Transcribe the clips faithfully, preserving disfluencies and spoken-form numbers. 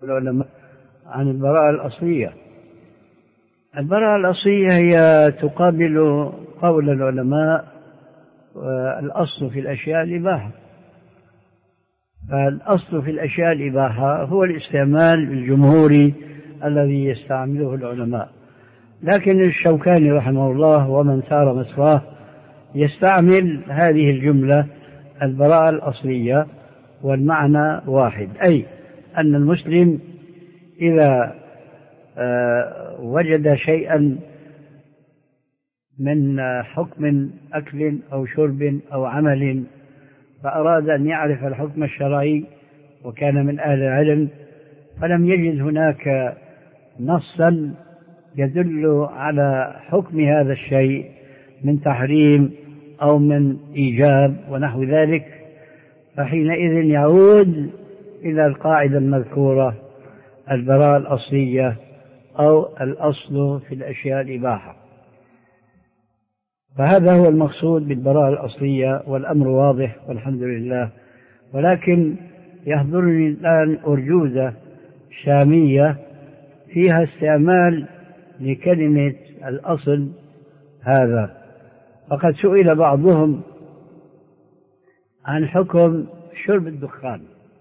العلماء عن البراءة الأصلية. البراءة الأصلية هي تقابل قول العلماء الأصل في الأشياء الإباحة. فالأصل في الأشياء الإباحة هو الاستعمال الجمهوري الذي يستعمله العلماء، لكن الشوكاني رحمه الله ومن سار مسراه يستعمل هذه الجملة البراءة الأصلية، والمعنى واحد، أي أن المسلم إذا وجد شيئا من حكم أكل أو شرب أو عمل فأراد أن يعرف الحكم الشرعي وكان من أهل العلم فلم يجد هناك نصا يدل على حكم هذا الشيء من تحريم أو من إيجاب ونحو ذلك، فحينئذ يعود إلى القاعدة المذكورة البراءة الأصلية أو الأصل في الأشياء الإباحة. فهذا هو المقصود بالبراءة الأصلية، والأمر واضح والحمد لله. ولكن يحضرني الآن أرجوزة شامية فيها استعمال لكلمة الأصل هذا، فقد سئل بعضهم عن حكم شرب الدخان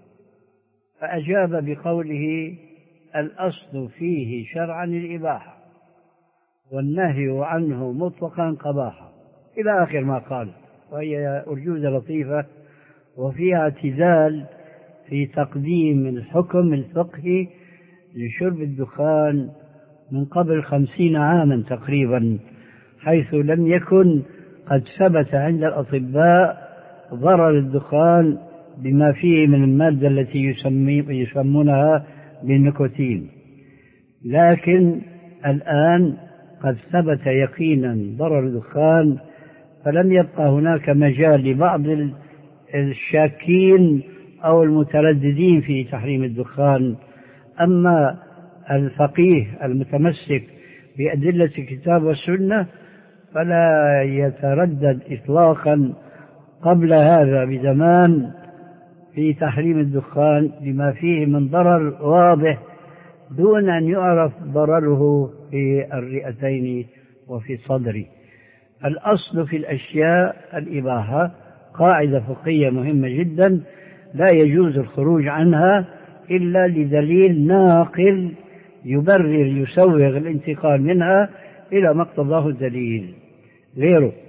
فأجاب بقوله الأصل فيه شرعا الإباحة والنهي عنه مطلقا قباحة إلى آخر ما قال، وهي أرجوزة لطيفة وفيها اعتزال في تقديم الحكم الفقهي لشرب الدخان من قبل خمسين عاما تقريبا، حيث لم يكن قد ثبت عند الأطباء ضرر الدخان بما فيه من المادة التي يسمونها بالنيكوتين، لكن الآن قد ثبت يقينا ضرر الدخان، فلم يبقى هناك مجال لبعض الشاكين أو المترددين في تحريم الدخان. أما الفقيه المتمسك بأدلة الكتاب والسنة فلا يتردد إطلاقا قبل هذا بزمان في تحريم الدخان بما فيه من ضرر واضح دون أن يعرف ضرره في الرئتين وفي الصدر. الأصل في الأشياء الإباحة قاعدة فقهية مهمة جدا لا يجوز الخروج عنها إلا لدليل ناقل يبرر يسوغ الانتقال منها إلى ما اقتضاه الدليل غيره.